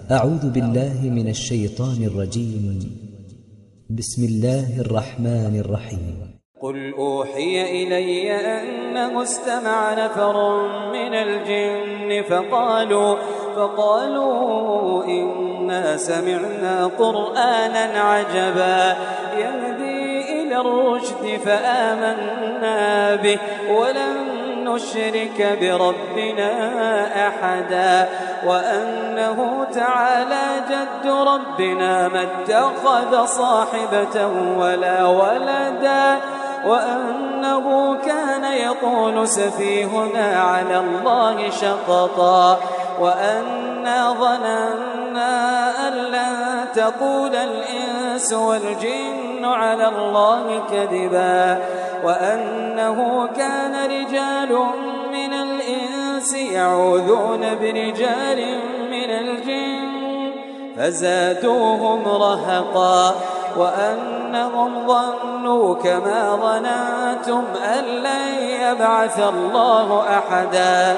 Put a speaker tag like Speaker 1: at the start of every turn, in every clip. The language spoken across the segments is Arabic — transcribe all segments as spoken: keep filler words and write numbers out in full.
Speaker 1: أعوذ بالله من الشيطان الرجيم. بسم الله الرحمن الرحيم.
Speaker 2: قل أوحي إلي أنه استمع نفر من الجن فقالوا, فقالوا إنا سمعنا قرآنا عجبا يهدي إلى الرشد فآمنا به ولن نشرك بربنا أحدا وأنه تعالى جد ربنا ما اتخذ صاحبة ولا ولدا وأنه كان يقول سفيهنا على الله شططا وأنا ظننا أن لن تقول الإنس والجن على الله كذبا وأنه كان رجال من الإنس يعوذون برجال من الجن فزادوهم رهقا وأنهم ظنوا كما ظننتم أن لن يبعث الله أحدا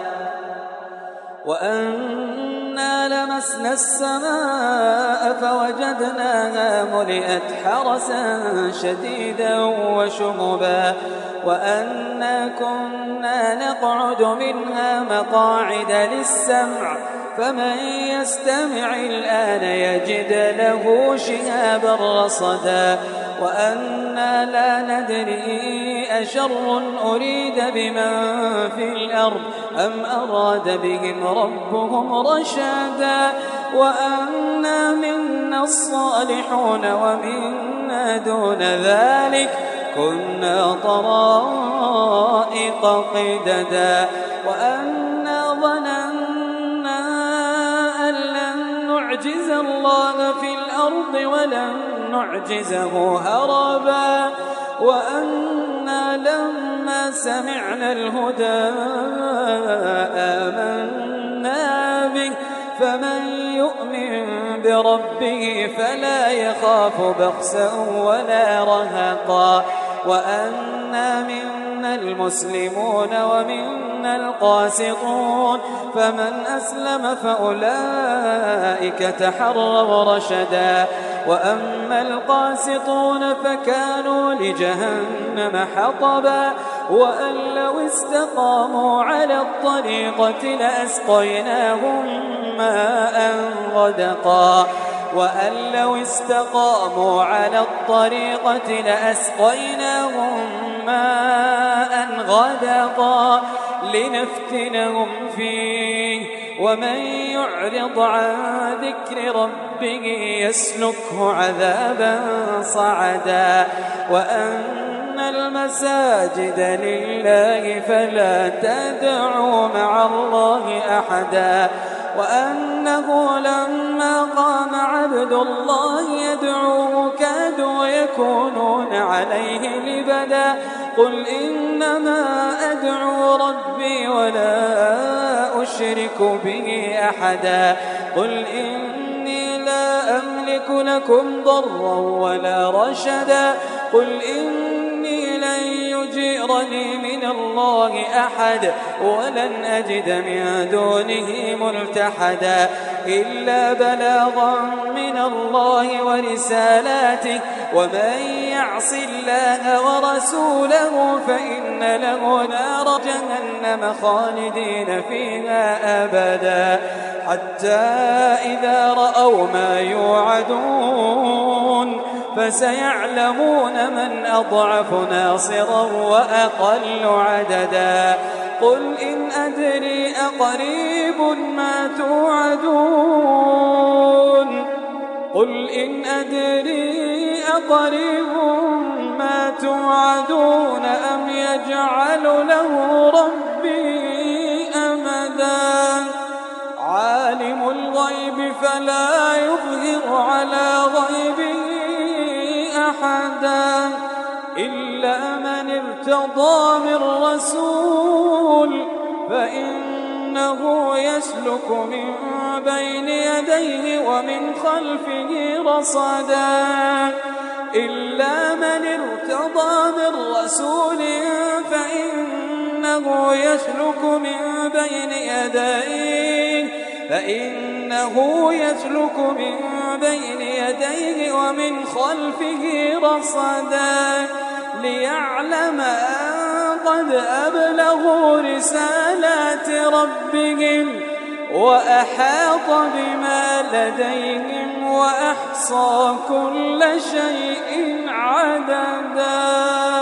Speaker 2: وأنا لمسنا السماء فوجدناها ملئت حرسا شديدا وشهبا وأنا كنا نقعد منها مقاعد للسمع فمن يستمع الآن يجد له شهابا رصدا وأنا لا ندري أشر أريد بمن في الأرض أم أراد بهم ربهم رشدا وأنا منا الصالحون ومنا دون ذلك كنا طرائق قددا وأنا ظننا أن لن نعجز الله في الأرض ولن نعجزه هربا وأنا لما سمعنا الهدى آمنا به فمن يؤمن بربه فلا يخاف بخسا ولا رهقا وأنا منا المسلمون ومنا القاسطون فمن أسلم فأولئك تحروا رشدا وأما القاسطون فكانوا لجهنم حطبا وأن لو استقاموا على الطريقة لأسقيناهم ماء غدقا وأن لو استقاموا على الطريقة لأسقيناهم ماء غدقا لنفتنهم فيه ومن يعرض عن ذكر ربه يسلكه عذابا صعدا وأن المساجد لله فلا تدعوا مع الله أحدا وأنه لما قام عبد الله يدعوه كادوا يكونون عليه لبدا قل إنما أدعو ربي ولا أشرك به أحدا قل إني لا أملك لكم ضرا ولا رشدا قل إني لن يجيرني من الله أحد ولن أجد من دونه ملتحدا إلا بلاغا من الله ورسالاته ومن يعص الله ورسوله فإن له نار جهنم خالدين فيها أبدا حتى إذا رأوا ما يوعدون فسيعلمون من أضعف ناصرا وأقل عددا قل إن أدري أقريب ما توعدون قل إن أدري أقريب ما توعدون أم يجعل له ربي أمدا عالم الغيب فلا يظهر على غيبه أحدا إلا من ارتضى من رسول فإنه يسلك من بين يديه ومن خلفه رصدا إلا من ارتضى من رسول فإنه يسلك من بين يديه فإن إنه يسلك من بين يديه ومن خلفه رصدا ليعلم أن قد أبلغوا رسالات ربهم وأحاط بما لديهم وأحصى كل شيء عددا.